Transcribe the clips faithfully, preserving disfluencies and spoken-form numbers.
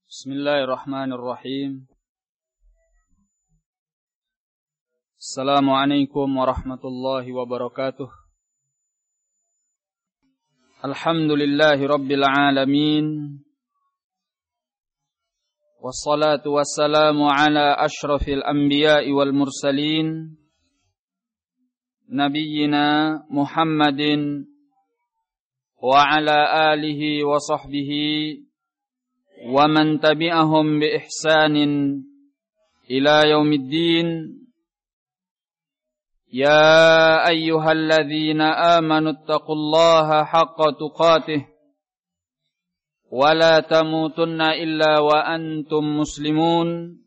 Bismillahirrahmanirrahim. Assalamualaikum warahmatullahi wabarakatuh. Alhamdulillahi rabbil alamin. Wassalatu wassalamu ala ashrafil anbiya'i wal mursalin, nabiyyina Muhammadin wa ala alihi wa sahbihi wa man tabi'ahum bi ihsanin ila yaumiddin. Ya ayyuhalladzina amanu taqullaha haqqa tuqatih wa la tamutunna illa wa antum muslimun.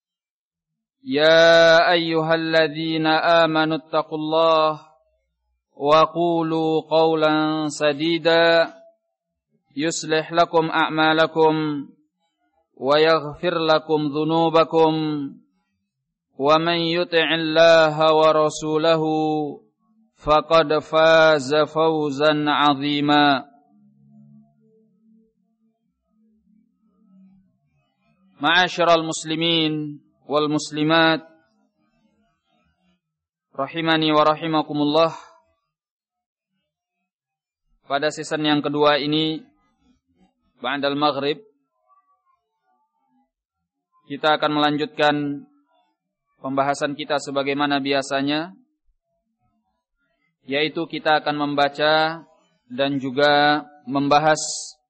Ya ayyuhalladzina amanu taqullaha wa qulu qawlan sadida yuslih lakum a'malakum wa yaghfir lakum dhunubakum wa man yuti'illaha wa rasulahu faqad faza fawzan 'azima. Ma'asyiral muslimin wal muslimat rahimani wa rahimakumullah. Pada season yang kedua ini ba'dal maghrib kita akan melanjutkan pembahasan kita sebagaimana biasanya, yaitu kita akan membaca dan juga membahas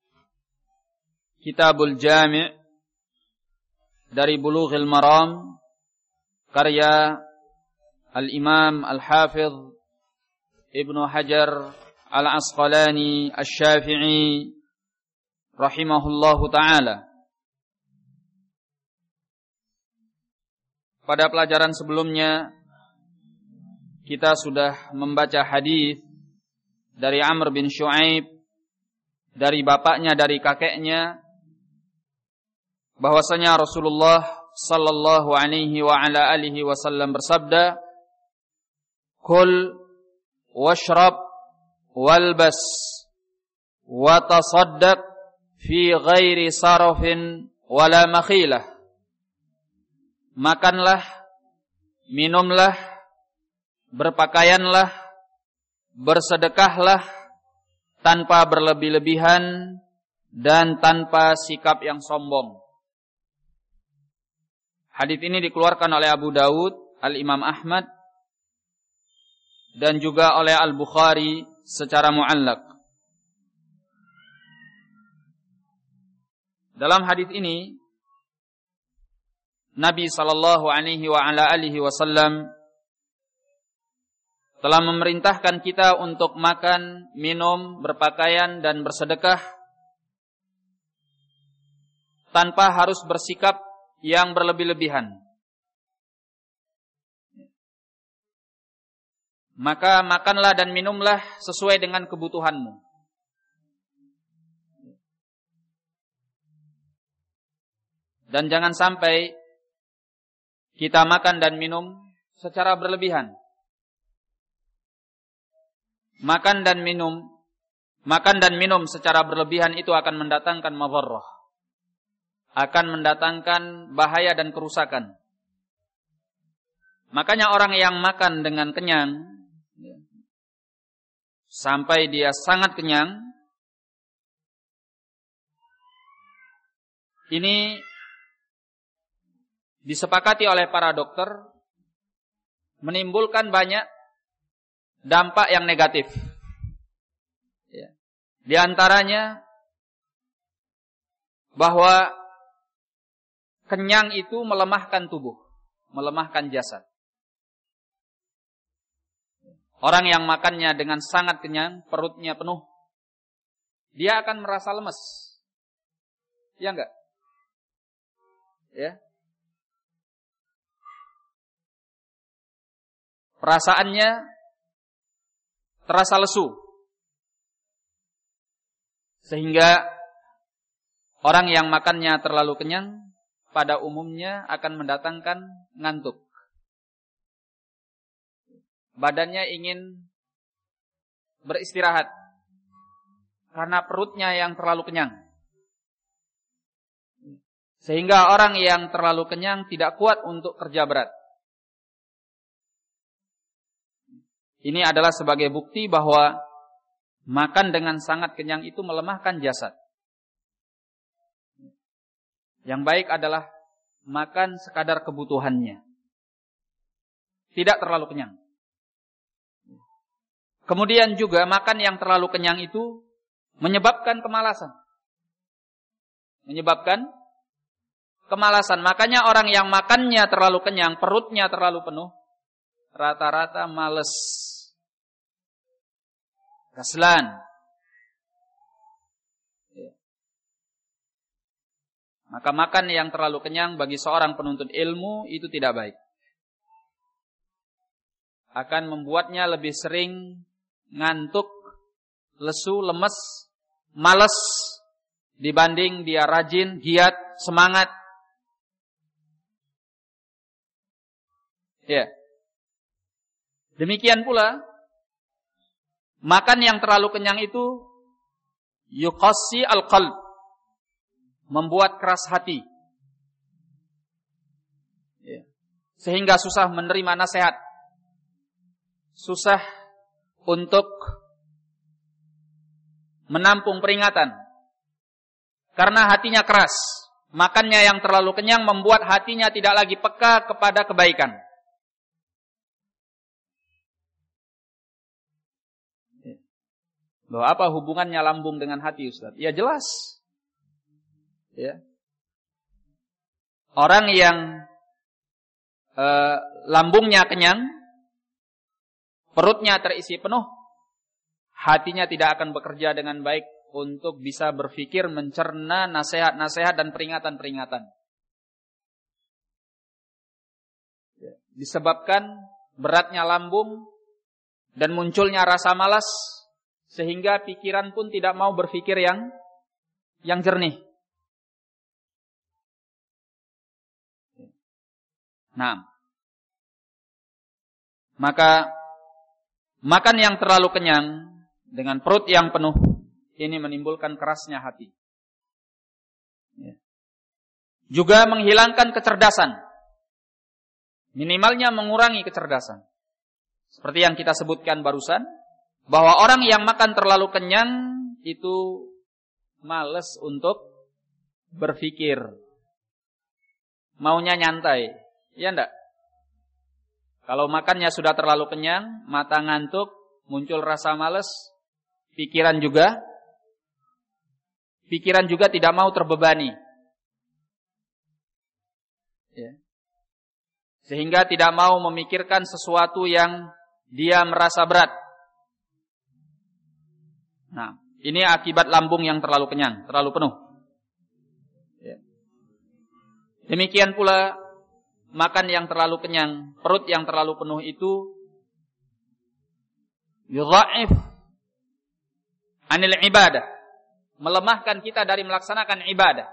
Kitabul Jami' dari Bulughil Maram karya Al-Imam Al-Hafidh Ibnu Hajar Al-Asqalani Asy-Syafi'i rahimahullahu ta'ala. Pada pelajaran sebelumnya kita sudah membaca hadis dari Amr bin Shu'aib, dari bapaknya, dari kakeknya, bahwasanya Rasulullah sallallahu alaihi wa ala alihi wasallam bersabda, "Kul washrab walbas wa tasaddaq fi ghairi sarafin wala makhilah." Makanlah, minumlah, berpakaianlah, bersedekahlah tanpa berlebih-lebihan dan tanpa sikap yang sombong. Hadits ini dikeluarkan oleh Abu Dawud, Al-Imam Ahmad, dan juga oleh Al-Bukhari secara mu'allaq. Dalam hadits ini Nabi sallallahu alaihi wa ala alihi wasallam telah memerintahkan kita untuk makan, minum, berpakaian dan bersedekah tanpa harus bersikap yang berlebih-lebihan. Maka makanlah dan minumlah sesuai dengan kebutuhanmu. Dan jangan sampai kita makan dan minum secara berlebihan. Makan dan minum, makan dan minum secara berlebihan itu akan mendatangkan madharrah, akan mendatangkan bahaya dan kerusakan. Makanya orang yang makan dengan kenyang sampai dia sangat kenyang, ini disepakati oleh para dokter menimbulkan banyak dampak yang negatif. Ya. Di antaranya bahwa kenyang itu melemahkan tubuh, melemahkan jasad. Orang yang makannya dengan sangat kenyang, perutnya penuh, dia akan merasa lemes. Ya enggak? Ya. Perasaannya terasa lesu. Sehingga orang yang makannya terlalu kenyang pada umumnya akan mendatangkan ngantuk. Badannya ingin beristirahat karena perutnya yang terlalu kenyang. Sehingga orang yang terlalu kenyang tidak kuat untuk kerja berat. Ini adalah sebagai bukti bahwa makan dengan sangat kenyang itu melemahkan jasad. Yang baik adalah makan sekadar kebutuhannya. Tidak terlalu kenyang. Kemudian juga makan yang terlalu kenyang itu menyebabkan kemalasan. Menyebabkan kemalasan. Makanya orang yang makannya terlalu kenyang, perutnya terlalu penuh, rata-rata males. Kaslan. Maka makan yang terlalu kenyang bagi seorang penuntut ilmu itu tidak baik. Akan membuatnya lebih sering ngantuk, lesu, lemes, malas dibanding dia rajin, giat, semangat. Ya. Demikian pula makan yang terlalu kenyang itu yuqassi al-qalb, membuat keras hati. Ya. Sehingga susah menerima nasihat. Susah untuk menampung peringatan. Karena hatinya keras. Makannya yang terlalu kenyang membuat hatinya tidak lagi peka kepada kebaikan. Loh, apa hubungannya lambung dengan hati, Ustaz? Ya jelas. Ya. Orang yang eh, lambungnya kenyang, perutnya terisi penuh, hatinya tidak akan bekerja dengan baik untuk bisa berpikir, mencerna nasihat-nasihat dan peringatan-peringatan. Ya. Disebabkan beratnya lambung dan munculnya rasa malas, sehingga pikiran pun tidak mau berpikir yang yang jernih. Nah, maka makan yang terlalu kenyang dengan perut yang penuh ini menimbulkan kerasnya hati. Juga menghilangkan kecerdasan. Minimalnya mengurangi kecerdasan. Seperti yang kita sebutkan barusan, bahwa orang yang makan terlalu kenyang itu malas untuk berpikir. Maunya nyantai. Iya enggak? Kalau makannya sudah terlalu kenyang, mata ngantuk, muncul rasa malas, pikiran juga pikiran juga tidak mau terbebani. Ya. Sehingga tidak mau memikirkan sesuatu yang dia merasa berat. Nah, ini akibat lambung yang terlalu kenyang, terlalu penuh. Ya. Demikian pula makan yang terlalu kenyang, perut yang terlalu penuh itu yudha'if anil ibadah, melemahkan kita dari melaksanakan ibadah.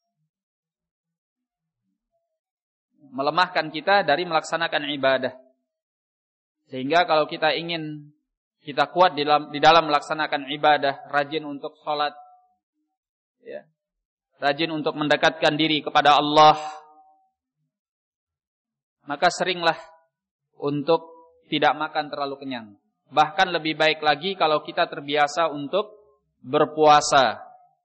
Melemahkan kita dari melaksanakan ibadah. Sehingga kalau kita ingin kita kuat di dalam, di dalam melaksanakan ibadah, rajin untuk sholat, ya, rajin untuk mendekatkan diri kepada Allah, maka seringlah untuk tidak makan terlalu kenyang. Bahkan lebih baik lagi kalau kita terbiasa untuk berpuasa.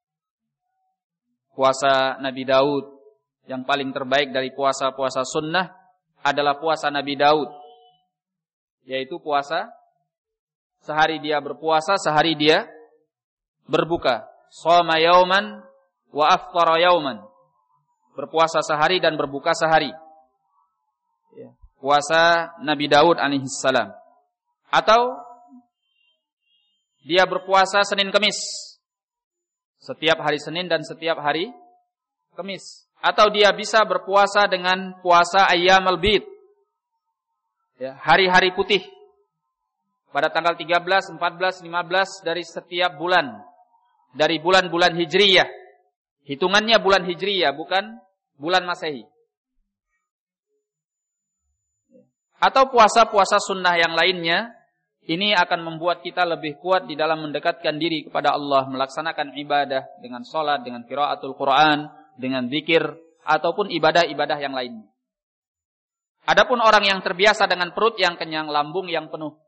Puasa Nabi Daud, yang paling terbaik dari puasa-puasa sunnah adalah puasa Nabi Daud, yaitu puasa sehari dia berpuasa, sehari dia berbuka. Shoma yauman wa aftara yauman. Berpuasa sehari dan berbuka sehari. Puasa Nabi Daud alaihissalam. Atau dia berpuasa Senin Kemis, setiap hari Senin dan setiap hari Kemis. Atau dia bisa berpuasa dengan puasa Ayyamul Bid, ya, hari-hari putih, pada tanggal tiga belas, empat belas, lima belas dari setiap bulan, dari bulan-bulan Hijriyah. Hitungannya bulan Hijriyah, bukan bulan Masehi. Atau puasa-puasa sunnah yang lainnya, ini akan membuat kita lebih kuat di dalam mendekatkan diri kepada Allah, melaksanakan ibadah dengan sholat, dengan qiraatul Quran, dengan zikir, ataupun ibadah-ibadah yang lainnya. Adapun orang yang terbiasa dengan perut yang kenyang, lambung yang penuh,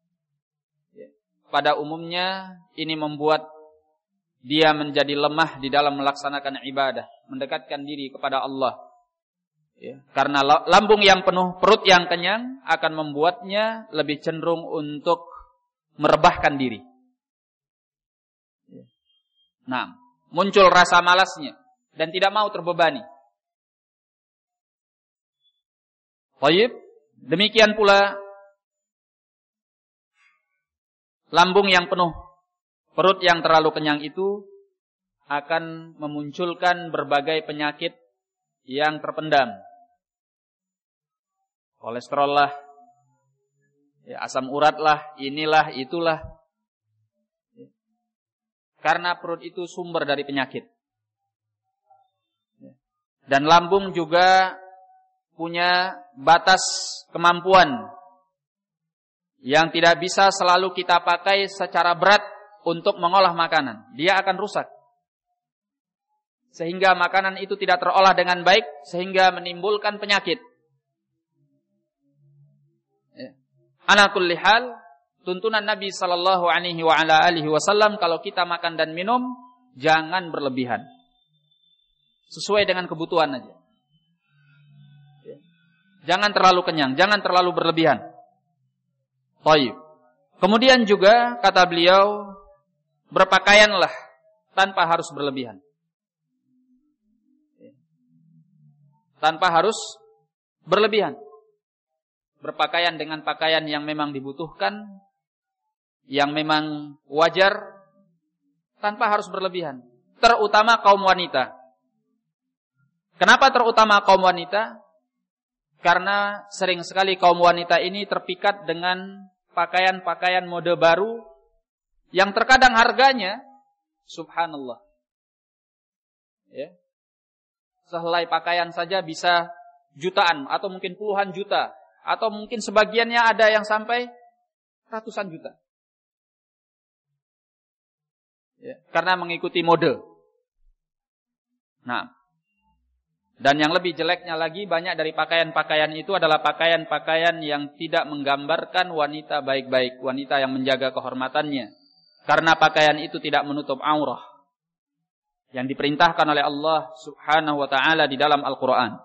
pada umumnya ini membuat dia menjadi lemah di dalam melaksanakan ibadah, mendekatkan diri kepada Allah. Ya, karena lambung yang penuh, perut yang kenyang akan membuatnya lebih cenderung untuk merebahkan diri. Nah, muncul rasa malasnya dan tidak mau terbebani. Baik, demikian pula lambung yang penuh, perut yang terlalu kenyang itu akan memunculkan berbagai penyakit yang terpendam. Kolesterol lah, ya, asam urat lah, inilah, itulah. Karena perut itu sumber dari penyakit. Dan lambung juga punya batas kemampuan yang tidak bisa selalu kita pakai secara berat untuk mengolah makanan. Dia akan rusak. Sehingga makanan itu tidak terolah dengan baik, sehingga menimbulkan penyakit. Ala kulli hal, tuntunan Nabi sallallahu alaihi wa ala alihi wasallam kalau kita makan dan minum jangan berlebihan. Sesuai dengan kebutuhan aja. Jangan terlalu kenyang, jangan terlalu berlebihan. Baik. Kemudian juga kata beliau, berpakaianlah tanpa harus berlebihan. Tanpa harus berlebihan. Berpakaian dengan pakaian yang memang dibutuhkan, yang memang wajar, tanpa harus berlebihan. Terutama kaum wanita. Kenapa terutama kaum wanita? Karena sering sekali kaum wanita ini terpikat dengan pakaian-pakaian mode baru yang terkadang harganya, subhanallah, ya, sehelai pakaian saja bisa jutaan atau mungkin puluhan juta, atau mungkin sebagiannya ada yang sampai ratusan juta, ya, karena mengikuti mode. Nah, dan yang lebih jeleknya lagi, banyak dari pakaian-pakaian itu adalah pakaian-pakaian yang tidak menggambarkan wanita baik-baik, wanita yang menjaga kehormatannya. Karena pakaian itu tidak menutup aurah yang diperintahkan oleh Allah Subhanahu wa taala di dalam Al-Qur'an.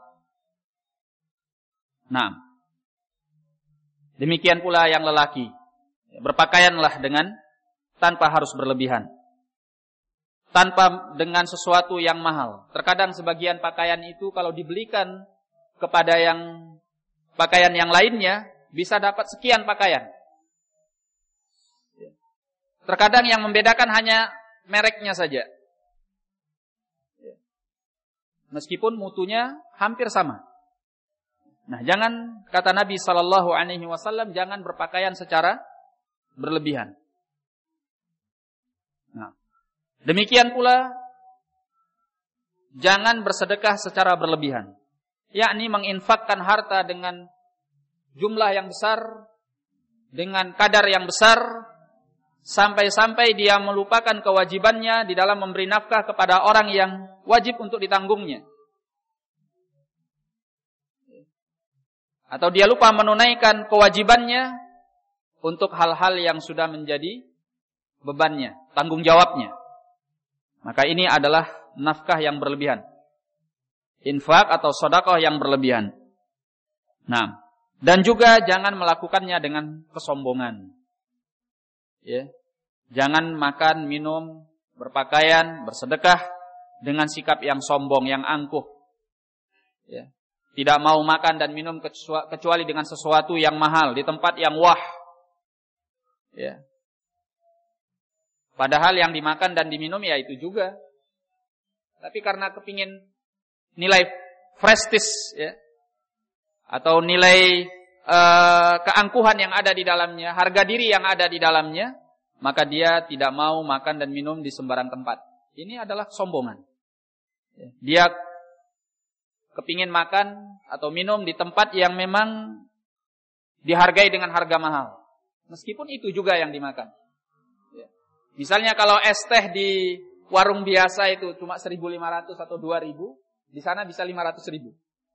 Nah, demikian pula yang lelaki. Berpakaianlah dengan tanpa harus berlebihan. Tanpa dengan sesuatu yang mahal. Terkadang sebagian pakaian itu kalau dibelikan kepada yang pakaian yang lainnya, bisa dapat sekian pakaian. Terkadang yang membedakan hanya mereknya saja. Meskipun mutunya hampir sama. Nah, jangan, kata Nabi sallallahu alaihi wasallam, jangan berpakaian secara berlebihan. Nah, demikian pula jangan bersedekah secara berlebihan, yakni menginfakkan harta dengan jumlah yang besar, dengan kadar yang besar, sampai-sampai dia melupakan kewajibannya di dalam memberi nafkah kepada orang yang wajib untuk ditanggungnya. Atau dia lupa menunaikan kewajibannya untuk hal-hal yang sudah menjadi bebannya, tanggung jawabnya. Maka ini adalah nafkah yang berlebihan. Infak atau sedekah yang berlebihan. Nah, dan juga jangan melakukannya dengan kesombongan. Ya. Jangan makan, minum, berpakaian, bersedekah dengan sikap yang sombong, yang angkuh. Ya. Tidak mau makan dan minum kecuali dengan sesuatu yang mahal di tempat yang wah. Ya. Padahal yang dimakan dan diminum ya itu juga. Tapi karena kepingin nilai prestis, ya, atau nilai uh, keangkuhan yang ada di dalamnya, harga diri yang ada di dalamnya, maka dia tidak mau makan dan minum di sembarang tempat. Ini adalah kesombongan. Dia kepingin makan atau minum di tempat yang memang dihargai dengan harga mahal. Meskipun itu juga yang dimakan. Misalnya kalau es teh di warung biasa itu cuma seribu lima ratus atau dua ribu, di sana bisa lima ratus ribu.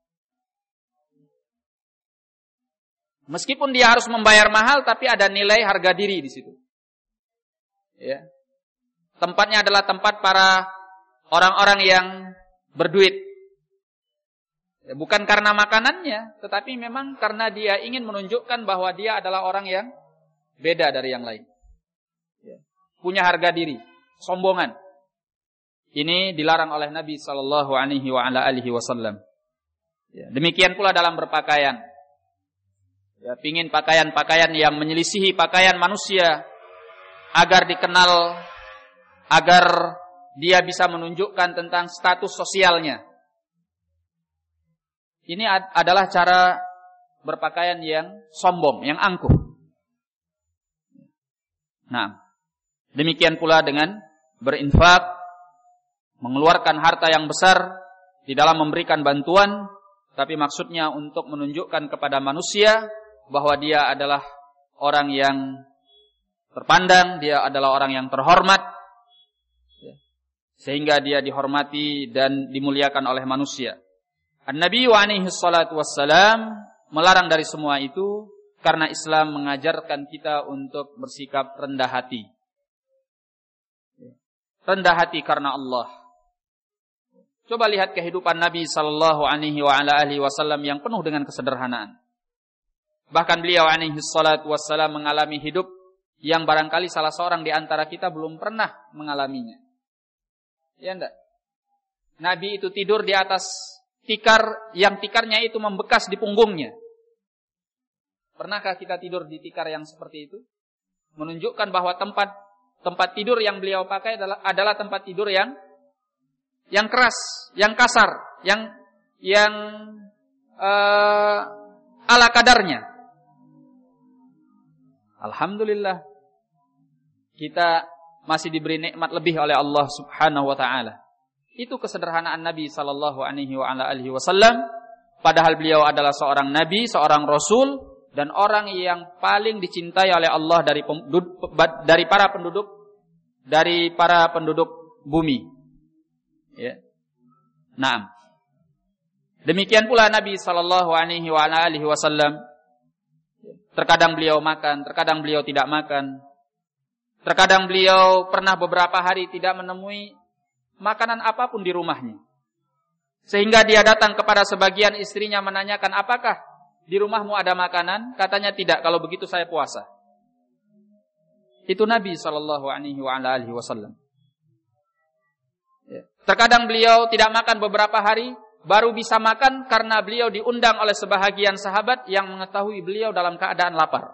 Meskipun dia harus membayar mahal, tapi ada nilai harga diri di situ. Ya. Tempatnya adalah tempat para orang-orang yang berduit. Ya, bukan karena makanannya, tetapi memang karena dia ingin menunjukkan bahwa dia adalah orang yang beda dari yang lain. Ya. Punya harga diri, sombongan. Ini dilarang oleh Nabi sallallahu alaihi wa ala alihi wasallam. Ya, demikian pula dalam berpakaian. Ya, pingin pakaian-pakaian yang menyelisihi pakaian manusia agar dikenal, agar dia bisa menunjukkan tentang status sosialnya. Ini ad- adalah cara berpakaian yang sombong, yang angkuh. Nah, demikian pula dengan berinfak, mengeluarkan harta yang besar di dalam memberikan bantuan, tapi maksudnya untuk menunjukkan kepada manusia bahwa dia adalah orang yang terpandang, dia adalah orang yang terhormat, sehingga dia dihormati dan dimuliakan oleh manusia. An-Nabi alaihi salatu wassalam melarang dari semua itu karena Islam mengajarkan kita untuk bersikap rendah hati. Rendah hati karena Allah. Coba lihat kehidupan Nabi sallallahu alaihi wa ala alihi wasallam yang penuh dengan kesederhanaan. Bahkan beliau alaihi salatu wassalam mengalami hidup yang barangkali salah seorang di antara kita belum pernah mengalaminya. Ya enggak? Nabi itu tidur di atas tikar yang tikarnya itu membekas di punggungnya. Pernahkah kita tidur di tikar yang seperti itu? Menunjukkan bahwa tempat tempat tidur yang beliau pakai adalah adalah tempat tidur yang yang keras, yang kasar, yang yang uh, ala kadarnya. Alhamdulillah, kita masih diberi nikmat lebih oleh Allah Subhanahu wa taala. Itu kesederhanaan Nabi sallallahu alaihi wa ala alihi wasallam, padahal beliau adalah seorang nabi, seorang rasul dan orang yang paling dicintai oleh Allah dari dari para penduduk dari para penduduk bumi. Ya. Naam. Demikian pula Nabi sallallahu alaihi wa ala alihi wasallam, terkadang beliau makan, terkadang beliau tidak makan. Terkadang beliau pernah beberapa hari tidak menemui makanan apapun di rumahnya. Sehingga dia datang kepada sebagian istrinya menanyakan, apakah di rumahmu ada makanan? Katanya tidak, kalau begitu saya puasa. Itu Nabi sallallahu alaihi wasallam. Terkadang beliau tidak makan beberapa hari, baru bisa makan karena beliau diundang oleh sebahagian sahabat yang mengetahui beliau dalam keadaan lapar.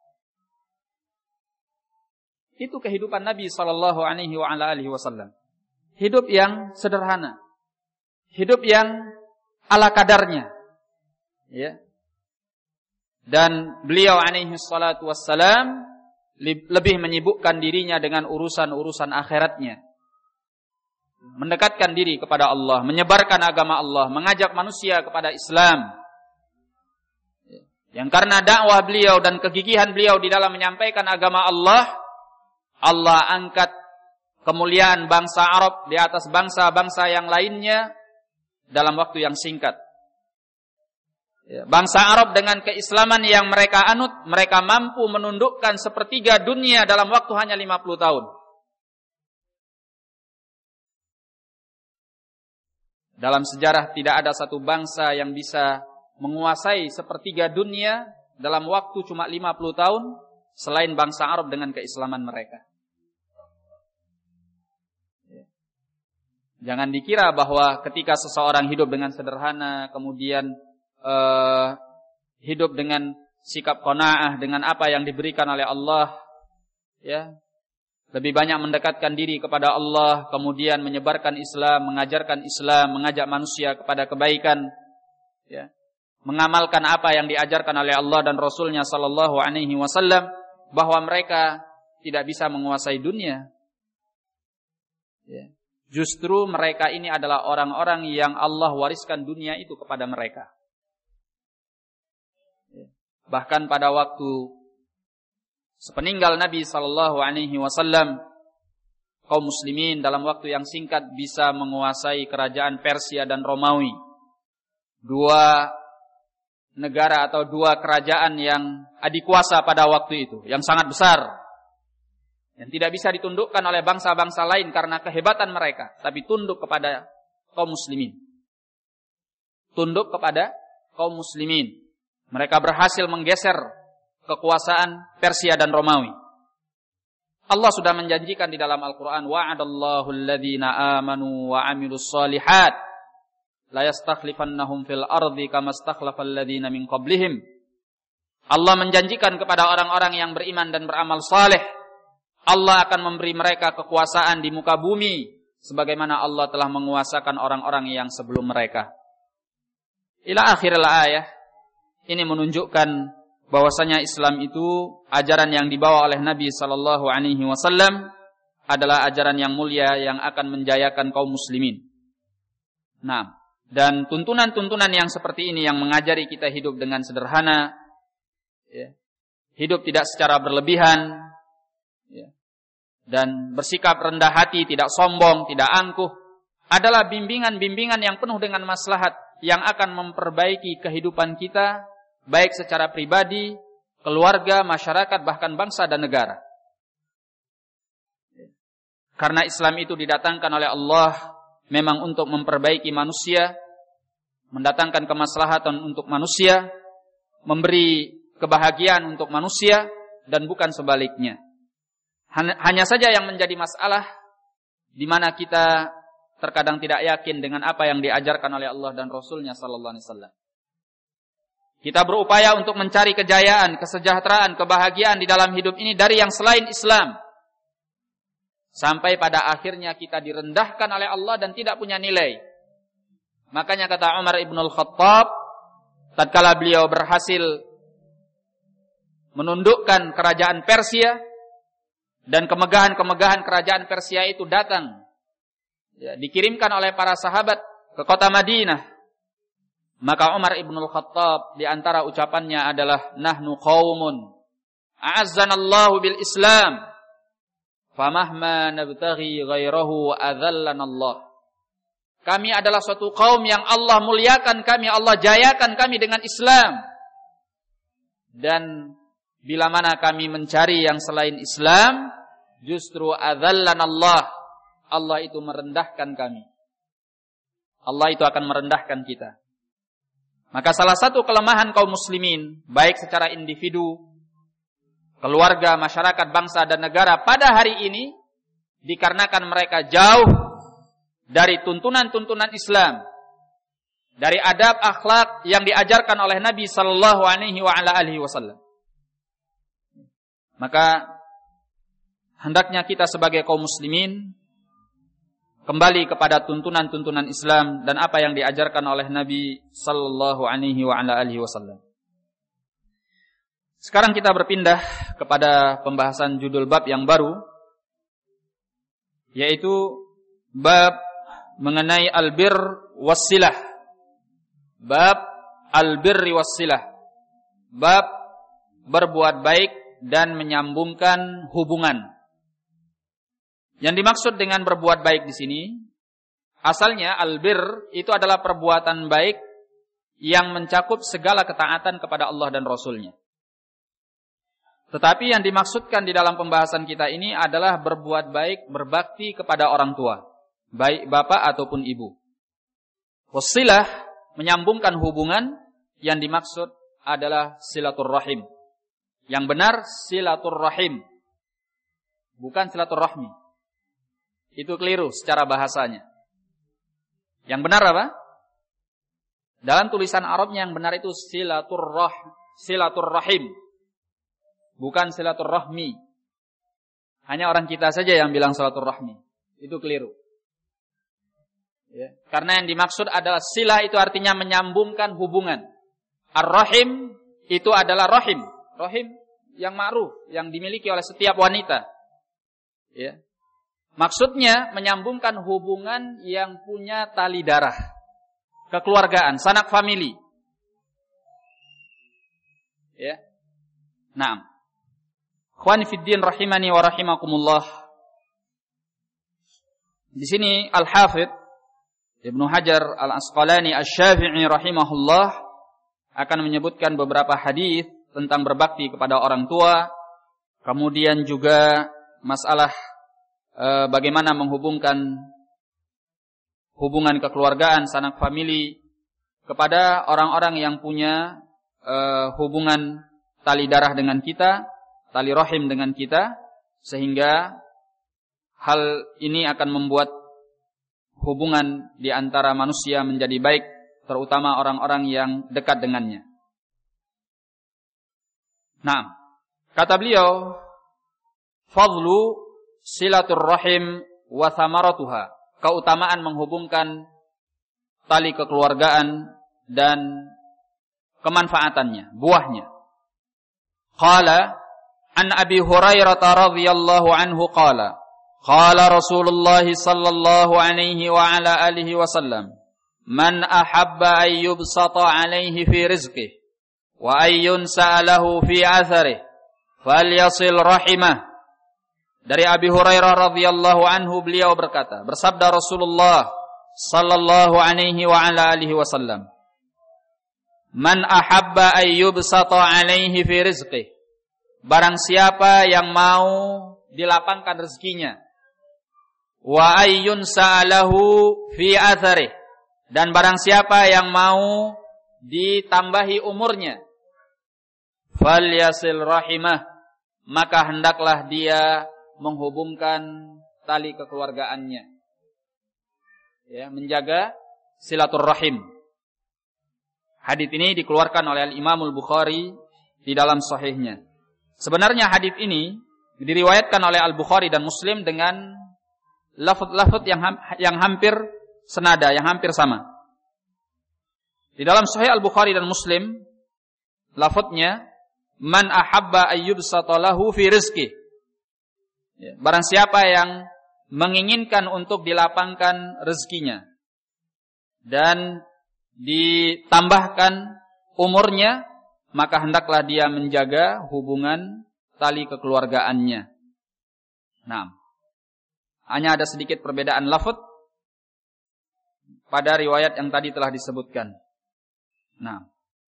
Itu kehidupan Nabi sallallahu alaihi wasallam. Hidup yang sederhana. Hidup yang ala kadarnya. Ya. Dan beliau alaihi salatu wassalam lebih menyibukkan dirinya dengan urusan-urusan akhiratnya. Mendekatkan diri kepada Allah, menyebarkan agama Allah, mengajak manusia kepada Islam. Yang karena dakwah beliau dan kegigihan beliau di dalam menyampaikan agama Allah, Allah angkat kemuliaan bangsa Arab di atas bangsa-bangsa yang lainnya dalam waktu yang singkat. Bangsa Arab dengan keislaman yang mereka anut, mereka mampu menundukkan sepertiga dunia dalam waktu hanya lima puluh tahun. Dalam sejarah tidak ada satu bangsa yang bisa menguasai sepertiga dunia dalam waktu cuma lima puluh tahun selain bangsa Arab dengan keislaman mereka. Jangan dikira bahwa ketika seseorang hidup dengan sederhana, kemudian uh, hidup dengan sikap qanaah dengan apa yang diberikan oleh Allah, ya, lebih banyak mendekatkan diri kepada Allah, kemudian menyebarkan Islam, mengajarkan Islam, mengajak manusia kepada kebaikan, ya, mengamalkan apa yang diajarkan oleh Allah dan Rasulnya sallallahu alaihi wasallam, bahwa mereka tidak bisa menguasai dunia. Ya. Justru mereka ini adalah orang-orang yang Allah wariskan dunia itu kepada mereka. Bahkan pada waktu sepeninggal Nabi sallallahu alaihi wasallam, kaum muslimin dalam waktu yang singkat bisa menguasai kerajaan Persia dan Romawi. Dua negara atau dua kerajaan yang adikuasa pada waktu itu, yang sangat besar. Yang tidak bisa ditundukkan oleh bangsa-bangsa lain karena kehebatan mereka, tapi tunduk kepada kaum muslimin. Tunduk kepada kaum muslimin. Mereka berhasil menggeser kekuasaan Persia dan Romawi. Allah sudah menjanjikan di dalam Al-Quran, wa'adallahu alladhina amanu wa amilus solihat la yastakhlifannahum fil ardi kama stakhlafal ladzina min qablihim. Allah menjanjikan kepada orang-orang yang beriman dan beramal saleh, Allah akan memberi mereka kekuasaan di muka bumi sebagaimana Allah telah menguasakan orang-orang yang sebelum mereka. Ila akhiril ayah. Ini menunjukkan bahwasanya Islam itu ajaran yang dibawa oleh Nabi sallallahu alaihi wasallam adalah ajaran yang mulia yang akan menjayakan kaum muslimin. Nah, dan tuntunan-tuntunan yang seperti ini yang mengajari kita hidup dengan sederhana, ya, hidup tidak secara berlebihan, ya, dan bersikap rendah hati, tidak sombong, tidak angkuh, adalah bimbingan-bimbingan yang penuh dengan maslahat yang akan memperbaiki kehidupan kita, baik secara pribadi, keluarga, masyarakat, bahkan bangsa dan negara. Karena Islam itu didatangkan oleh Allah memang untuk memperbaiki manusia, mendatangkan kemaslahatan untuk manusia, memberi kebahagiaan untuk manusia, dan bukan sebaliknya. Hanya saja yang menjadi masalah, di mana kita terkadang tidak yakin dengan apa yang diajarkan oleh Allah dan Rasulnya sallallahu alaihi wasallam. Kita berupaya untuk mencari kejayaan, kesejahteraan, kebahagiaan di dalam hidup ini dari yang selain Islam. Sampai pada akhirnya kita direndahkan oleh Allah dan tidak punya nilai. Makanya kata Umar ibn al-Khattab, tatkala beliau berhasil menundukkan kerajaan Persia, dan kemegahan-kemegahan kerajaan Persia itu datang, ya, dikirimkan oleh para sahabat ke kota Madinah. Maka Umar ibn al-Khattab di antara ucapannya adalah, nahnu qaumun a'azzanallahu bil Islam famahma nabtaghi ghairahu adhallanallah. Kami adalah suatu kaum yang Allah muliakan kami, Allah jayakan kami dengan Islam. Dan bila mana kami mencari yang selain Islam, justru adhallanallah, Allah itu merendahkan kami. Allah itu akan merendahkan kita. Maka salah satu kelemahan kaum muslimin, baik secara individu, keluarga, masyarakat, bangsa, dan negara pada hari ini, dikarenakan mereka jauh dari tuntunan-tuntunan Islam, dari adab akhlak yang diajarkan oleh Nabi sallallahu alaihi wa ala alihi wasallam. Maka hendaknya kita sebagai kaum muslimin kembali kepada tuntunan-tuntunan Islam dan apa yang diajarkan oleh Nabi sallallahu alaihi wa ala alihi wasallam. Sekarang kita berpindah kepada pembahasan judul bab yang baru, yaitu bab mengenai albir wassilah. Bab albirri wassilah. Bab berbuat baik dan menyambungkan hubungan. Yang dimaksud dengan berbuat baik di sini, asalnya albir itu adalah perbuatan baik yang mencakup segala ketaatan kepada Allah dan Rasulnya. Tetapi yang dimaksudkan di dalam pembahasan kita ini adalah berbuat baik, berbakti kepada orang tua, baik bapak ataupun ibu. Wassilah, menyambungkan hubungan, yang dimaksud adalah silaturrahim. Yang benar silaturrahim, bukan silaturrahmi. Itu keliru secara bahasanya. Yang benar apa? Dalam tulisan Arabnya yang benar itu silaturrah, silaturrahim, bukan silaturrahmi. Hanya orang kita saja yang bilang silaturrahmi. Itu keliru. Ya. Karena yang dimaksud adalah silah itu artinya menyambungkan hubungan. Ar-rahim itu adalah rahim. Rahim yang ma'ruf, yang dimiliki oleh setiap wanita. Ya. Maksudnya menyambungkan hubungan yang punya tali darah, kekeluargaan, sanak famili. Ya. Naam. Ikhwani fid din rahimani wa rahimakumullah. Di sini Al-Hafidz Ibnu Hajar Al-Asqalani Asy-Syafi'i rahimahullah akan menyebutkan beberapa hadis tentang berbakti kepada orang tua, kemudian juga masalah e, bagaimana menghubungkan hubungan kekeluargaan, sanak famili kepada orang-orang yang punya e, hubungan tali darah dengan kita, tali rahim dengan kita, sehingga hal ini akan membuat hubungan di antara manusia menjadi baik, terutama orang-orang yang dekat dengannya. Nah, kata beliau, fadlu silatur rahim wa thamaratuha, keutamaan menghubungkan tali kekeluargaan dan kemanfaatannya, buahnya. Qala an Abi Hurairah radhiyallahu anhu qala qala Rasulullah sallallahu alaihi wa ala alihi wasallam man ahabba an yubsata alaihi fi rizqihi wa ayyun sa'alahu fi atharihi falyasil rahimah. Dari Abi Hurairah radhiyallahu anhu beliau berkata, bersabda Rasulullah sallallahu alaihi wa ala alihi wasallam, man ahabba an yubsata alaihi fi rizqihi, barang siapa yang mau dilapangkan rezekinya, wa ayyun sa'alahu fi atharihi, dan barang siapa yang mau ditambahi umurnya, falyasil rahimah, maka hendaklah dia menghubungkan tali kekeluargaannya, ya, menjaga silaturrahim. Hadits ini dikeluarkan oleh Al-Imam Al-Bukhari di dalam sahihnya. Sebenarnya hadits ini diriwayatkan oleh Al-Bukhari dan Muslim dengan lafaz-lafaz yang yang hampir senada, yang hampir sama. Di dalam Sahih Al-Bukhari dan Muslim, lafaznya man ahabba ayyubsata lahu fi rizqi. Barang siapa yang menginginkan untuk dilapangkan rezekinya dan ditambahkan umurnya, maka hendaklah dia menjaga hubungan tali kekeluargaannya. Nah, hanya ada sedikit perbedaan lafaz pada riwayat yang tadi telah disebutkan. Nah,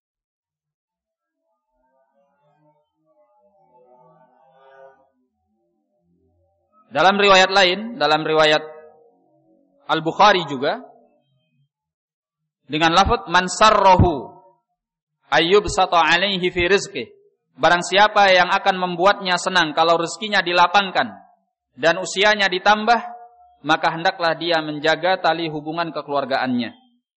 dalam riwayat lain, dalam riwayat Al-Bukhari juga, dengan lafaz man sarrahu ayyubsata alaihi fi rizqi, barang siapa yang akan membuatnya senang kalau rezekinya dilapangkan dan usianya ditambah, maka hendaklah dia menjaga tali hubungan kekeluargaannya.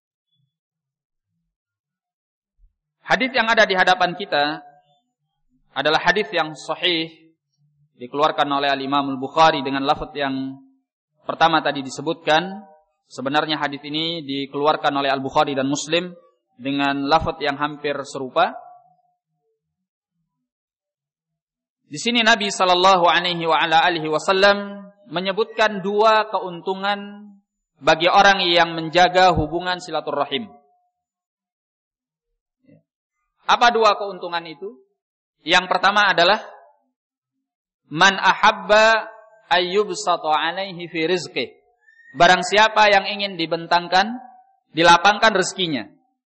Hadis yang ada di hadapan kita adalah hadis yang sahih, dikeluarkan oleh Al-Imam Al-Bukhari dengan lafaz yang pertama tadi disebutkan. Sebenarnya hadis ini dikeluarkan oleh Al-Bukhari dan Muslim dengan lafaz yang hampir serupa. Di sini Nabi sallallahu alaihi wa ala alihi wasallam menyebutkan dua keuntungan bagi orang yang menjaga hubungan silaturrahim. Apa dua keuntungan itu? Yang pertama adalah man ahabba ayyubsata alaihi fi rizqi, barang siapa yang ingin dibentangkan, dilapangkan rezekinya.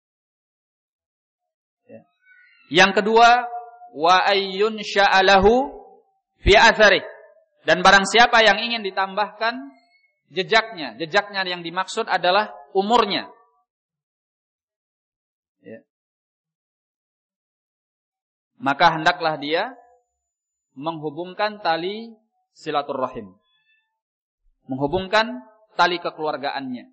Yang kedua, wa ayyun sya'alahu fi athari, dan barang siapa yang ingin ditambahkan jejaknya. Jejaknya yang dimaksud adalah umurnya. Ya. Maka hendaklah dia menghubungkan tali silaturrahim, menghubungkan tali kekeluargaannya.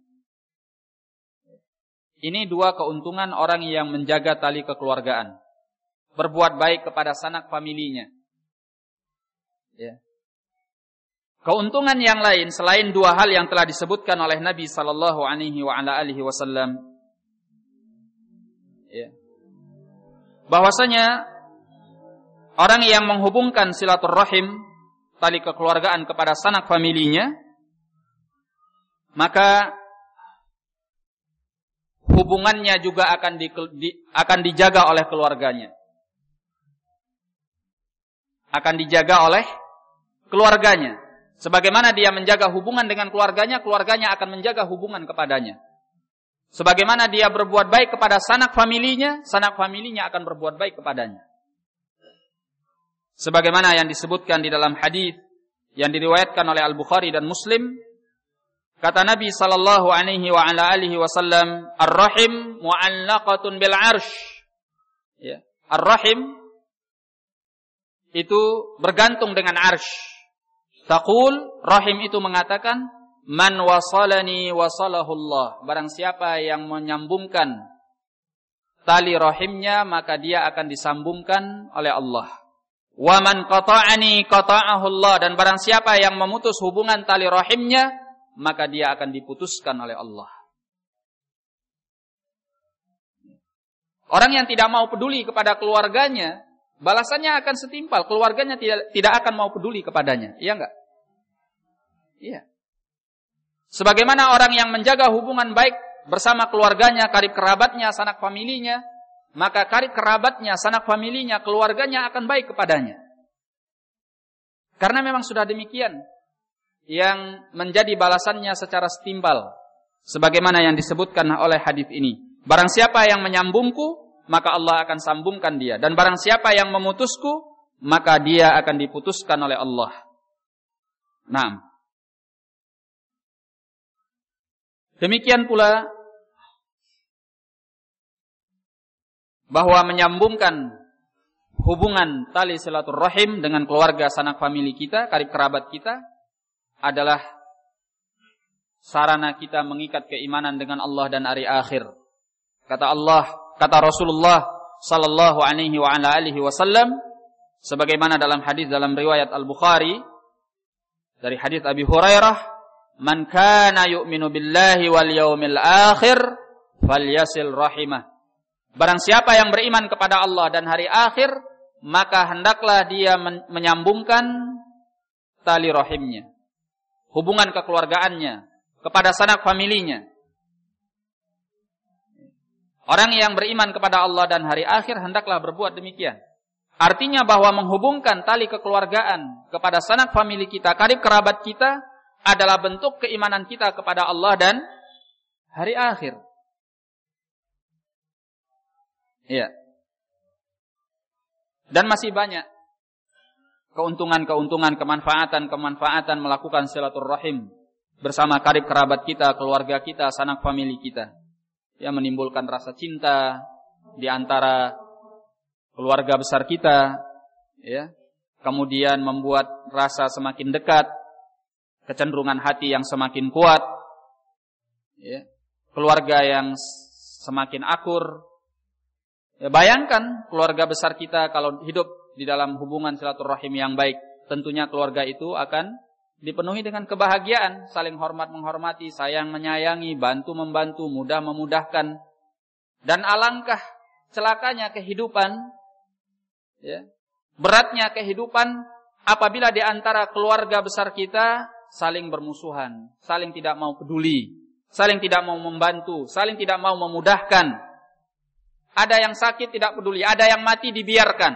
Ini dua keuntungan orang yang menjaga tali kekeluargaan. Berbuat baik kepada sanak familinya. Ya. Keuntungan yang lain selain dua hal yang telah disebutkan oleh Nabi sallallahu alaihi wa ala alihi wasallam, ya, bahwasanya orang yang menghubungkan silaturrahim, tali kekeluargaan kepada sanak familinya, maka hubungannya juga akan di, di, akan dijaga oleh keluarganya. Akan dijaga oleh keluarganya. Sebagaimana dia menjaga hubungan dengan keluarganya, keluarganya akan menjaga hubungan kepadanya. Sebagaimana dia berbuat baik kepada sanak familinya, sanak familinya akan berbuat baik kepadanya. Sebagaimana yang disebutkan di dalam hadis yang diriwayatkan oleh Al-Bukhari dan Muslim, kata Nabi sallallahu alaihi wa ala alihi wasallam, "Ar-rahim mu'allaqatun bil 'arsy." Ya, ar-rahim itu bergantung dengan 'arsy. Taqul, rahim itu mengatakan, "Man wasalani wasalahu Allah." Barang siapa yang menyambungkan tali rahimnya, maka dia akan disambungkan oleh Allah. Wa man qata'ani qata'ahu Allah. Dan barang siapa yang memutus hubungan tali rahimnya, maka dia akan diputuskan oleh Allah. Orang yang tidak mau peduli kepada keluarganya, balasannya akan setimpal. Keluarganya tidak tidak akan mau peduli kepadanya. Iya enggak? Iya. Sebagaimana orang yang menjaga hubungan baik bersama keluarganya, karib kerabatnya, sanak familinya, maka karib kerabatnya, sanak familinya, keluarganya akan baik kepadanya. Karena memang sudah demikian yang menjadi balasannya secara setimpal. Sebagaimana yang disebutkan oleh hadis ini. Barang siapa yang menyambungku, maka Allah akan sambungkan dia. Dan barang siapa yang memutusku, maka dia akan diputuskan oleh Allah. Naam. Demikian pula bahwa menyambungkan hubungan tali silaturrahim dengan keluarga sanak famili kita, karib kerabat kita adalah sarana kita mengikat keimanan dengan Allah dan hari akhir. Kata Allah, kata Rasulullah sallallahu alaihi wa ala alihi wasallam sebagaimana dalam hadis dalam riwayat Al-Bukhari dari hadis Abi Hurairah, "Man kana yu'minu billahi wal yaumil akhir falyasil rahimah." Barang siapa yang beriman kepada Allah dan hari akhir, maka hendaklah dia men- menyambungkan tali rahimnya, hubungan kekeluargaannya kepada sanak familinya. Orang yang beriman kepada Allah dan hari akhir hendaklah berbuat demikian. Artinya bahwa menghubungkan tali kekeluargaan kepada sanak famili kita, karib kerabat kita adalah bentuk keimanan kita kepada Allah dan hari akhir. Iya. Dan masih banyak keuntungan-keuntungan, kemanfaatan-kemanfaatan melakukan silaturrahim bersama karib kerabat kita, keluarga kita, sanak famili kita. Yang menimbulkan rasa cinta di antara keluarga besar kita, ya. Kemudian membuat rasa semakin dekat, kecenderungan hati yang semakin kuat, ya. Keluarga yang semakin akur. Ya, bayangkan keluarga besar kita kalau hidup di dalam hubungan silaturrahim yang baik, tentunya keluarga itu akan dipenuhi dengan kebahagiaan, saling hormat menghormati, sayang menyayangi, bantu membantu, mudah memudahkan. Dan alangkah celakanya kehidupan, ya, beratnya kehidupan apabila di antara keluarga besar kita saling bermusuhan, saling tidak mau peduli, saling tidak mau membantu, saling tidak mau memudahkan. Ada yang sakit tidak peduli, ada yang mati dibiarkan.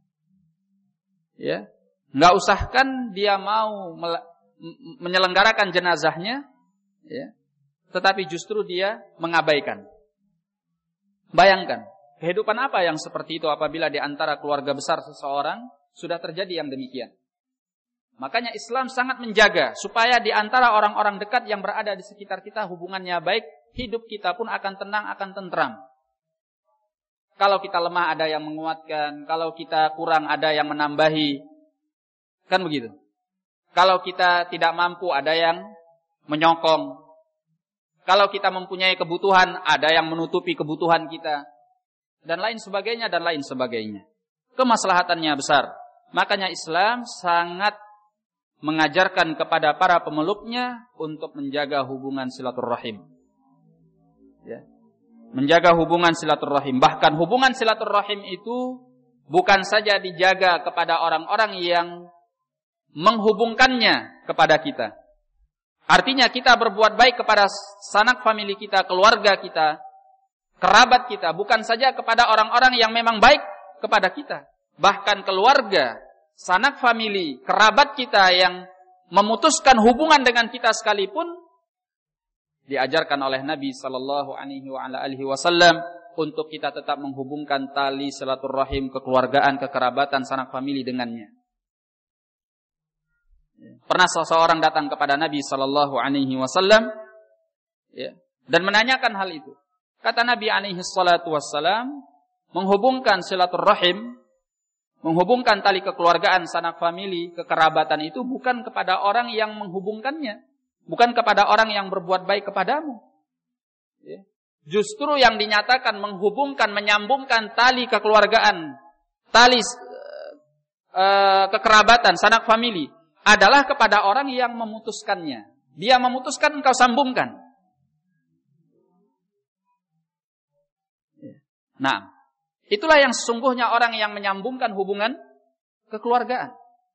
Ya, enggak usahkan dia mau menyelenggarakan jenazahnya, ya, tetapi justru dia mengabaikan. Bayangkan, kehidupan apa yang seperti itu apabila di antara keluarga besar seseorang sudah terjadi yang demikian. Makanya Islam sangat menjaga supaya di antara orang-orang dekat yang berada di sekitar kita hubungannya baik, hidup kita pun akan tenang, akan tentram. Kalau kita lemah ada yang menguatkan, kalau kita kurang ada yang menambahi. Kan begitu. Kalau kita tidak mampu ada yang menyokong. Kalau kita mempunyai kebutuhan ada yang menutupi kebutuhan kita. Dan lain sebagainya dan lain sebagainya. Kemaslahatannya besar. Makanya Islam sangat mengajarkan kepada para pemeluknya untuk menjaga hubungan silaturrahim. Ya. Menjaga hubungan silaturrahim. Bahkan hubungan silaturrahim itu bukan saja dijaga kepada orang-orang yang menghubungkannya kepada kita. Artinya kita berbuat baik kepada sanak famili kita, keluarga kita, kerabat kita. Bukan saja kepada orang-orang yang memang baik kepada kita. Bahkan keluarga, sanak famili, kerabat kita yang memutuskan hubungan dengan kita sekalipun, diajarkan oleh Nabi sallallahu alaihi wasallam untuk kita tetap menghubungkan tali silaturahim, kekeluargaan, kekerabatan, sanak famili dengannya. Pernah seseorang datang kepada Nabi sallallahu alaihi wasallam ya, dan menanyakan hal itu. Kata Nabi alaihi salatu wassalam, menghubungkan silaturahim, menghubungkan tali kekeluargaan, sanak famili, kekerabatan itu bukan kepada orang yang menghubungkannya, bukan kepada orang yang berbuat baik kepadamu. Ya. Justru yang dinyatakan menghubungkan, menyambungkan tali kekeluargaan, tali uh, kekerabatan, sanak famili adalah kepada orang yang memutuskannya. Dia memutuskan, engkau sambungkan. Ya. Nah, itulah yang sesungguhnya orang yang menyambungkan hubungan kekeluargaan.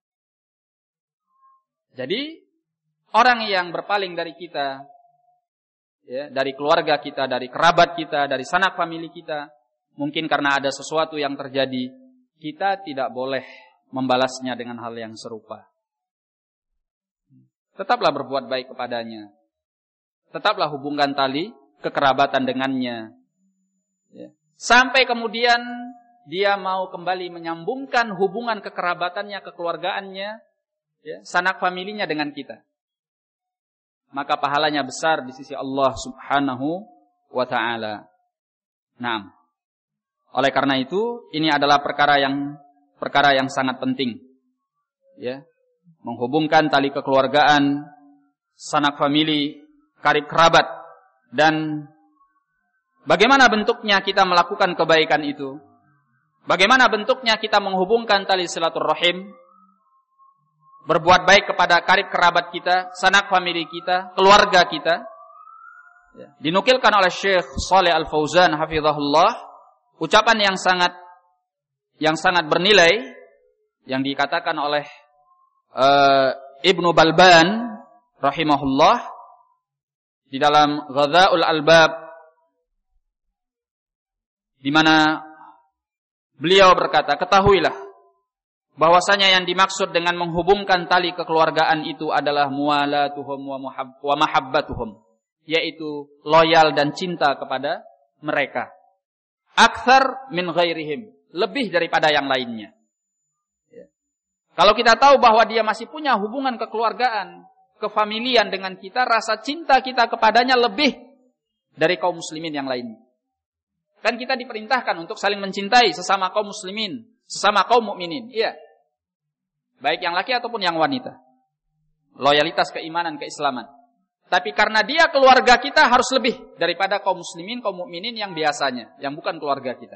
Jadi, orang yang berpaling dari kita, ya, dari keluarga kita, dari kerabat kita, dari sanak famili kita, mungkin karena ada sesuatu yang terjadi, kita tidak boleh membalasnya dengan hal yang serupa. Tetaplah berbuat baik kepadanya. Tetaplah hubungkan tali kekerabatan dengannya. Ya. Sampai kemudian dia mau kembali menyambungkan hubungan kekerabatannya, kekeluargaannya, ya, sanak familinya dengan kita. Maka pahalanya besar di sisi Allah Subhanahu wa ta'ala. Naam. Oleh karena itu, ini adalah perkara yang perkara yang sangat penting. Ya. Menghubungkan tali kekeluargaan, sanak famili, karib kerabat, dan bagaimana bentuknya kita melakukan kebaikan itu? Bagaimana bentuknya kita menghubungkan tali silaturahim, berbuat baik kepada karib kerabat kita, sanak famili kita, keluarga kita? Dinukilkan oleh Syekh Shalih Al-Fauzan hafizahullah, ucapan yang sangat yang sangat bernilai yang dikatakan oleh uh, Ibnu Balban rahimahullah di dalam Ghadha'ul Albab, di mana beliau berkata, ketahuilah bahwasanya yang dimaksud dengan menghubungkan tali kekeluargaan itu adalah muwalatuhum wa muhab wa mahabbatuhum, yaitu loyal dan cinta kepada mereka. Akthar min ghairihim, lebih daripada yang lainnya. Ya. Kalau kita tahu bahwa dia masih punya hubungan kekeluargaan, kefamilian dengan kita, rasa cinta kita kepadanya lebih dari kaum muslimin yang lainnya. Kan kita diperintahkan untuk saling mencintai sesama kaum muslimin, sesama kaum mukminin. Iya. Baik yang laki ataupun yang wanita. Loyalitas keimanan, keislaman. Tapi karena dia keluarga kita harus lebih daripada kaum muslimin, kaum mukminin yang biasanya, yang bukan keluarga kita.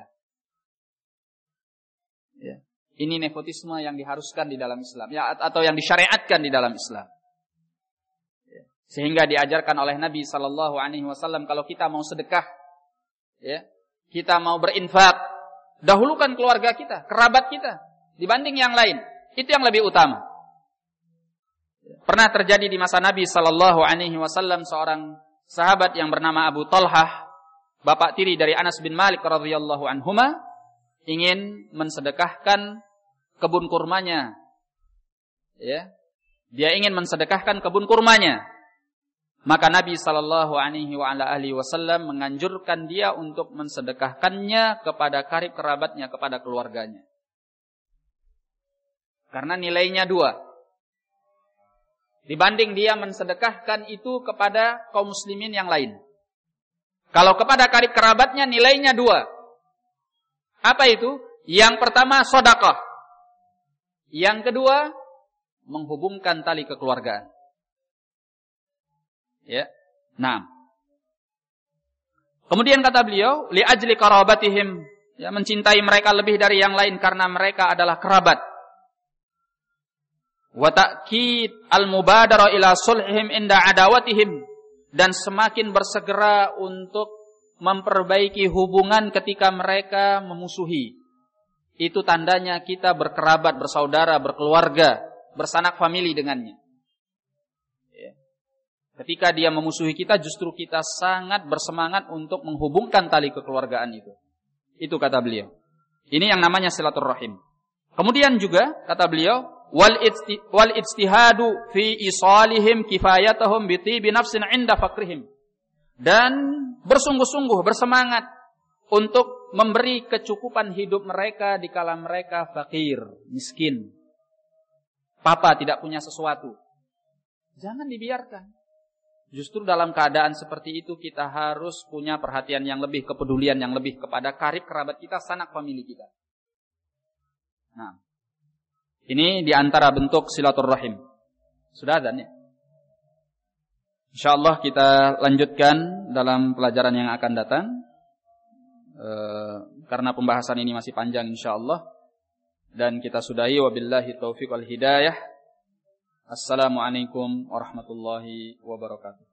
Ya. Ini nepotisme yang diharuskan di dalam Islam, ya, atau yang disyariatkan di dalam Islam. Ya. Sehingga diajarkan oleh Nabi Sallallahu Alaihi Wasallam kalau kita mau sedekah, ya, kita mau berinfak, dahulukan keluarga kita, kerabat kita dibanding yang lain. Itu yang lebih utama. Pernah terjadi di masa Nabi Sallallahu Alaihi Wasallam seorang sahabat yang bernama Abu Talhah, bapak tiri dari Anas bin Malik radhiyallahu anhuma, ingin mensedekahkan kebun kurmanya. Ya, dia ingin mensedekahkan kebun kurmanya. Maka Nabi Sallallahu Alaihi Wasallam menganjurkan dia untuk mensedekahkannya kepada karib kerabatnya, kepada keluarganya. Karena nilainya dua. Dibanding dia mensedekahkan itu kepada kaum muslimin yang lain. Kalau kepada karib kerabatnya nilainya dua. Apa itu? Yang pertama sedekah. Yang kedua menghubungkan tali kekeluargaan. Ya. Nah. Kemudian kata beliau, li ajli karabatihim, ya, mencintai mereka lebih dari yang lain karena mereka adalah kerabat. Wa ta'kid al-mubadara ila sulhihim inda adawatihim, dan semakin bersegera untuk memperbaiki hubungan ketika mereka memusuhi. Itu tandanya kita berkerabat, bersaudara, berkeluarga, bersanak famili dengannya. Ya. Ketika dia memusuhi kita, justru kita sangat bersemangat untuk menghubungkan tali kekeluargaan itu. Itu kata beliau. Ini yang namanya silaturahim. Kemudian juga kata beliau, wal ijtihadu fi isalihim kifayatahum bi tibi nafsin 'inda faqrihim. Dan bersungguh-sungguh bersemangat untuk memberi kecukupan hidup mereka di kala mereka fakir, miskin. Papa tidak punya sesuatu. Jangan dibiarkan. Justru dalam keadaan seperti itu kita harus punya perhatian yang lebih, kepedulian yang lebih kepada karib kerabat kita, sanak famili kita. Nah, ini diantara bentuk silaturrahim. Sudah azan ya? InsyaAllah kita lanjutkan dalam pelajaran yang akan datang. E, karena pembahasan ini masih panjang insyaallah. Dan kita sudahi wabillahi taufiq wal hidayah. Assalamualaikum warahmatullahi wabarakatuh.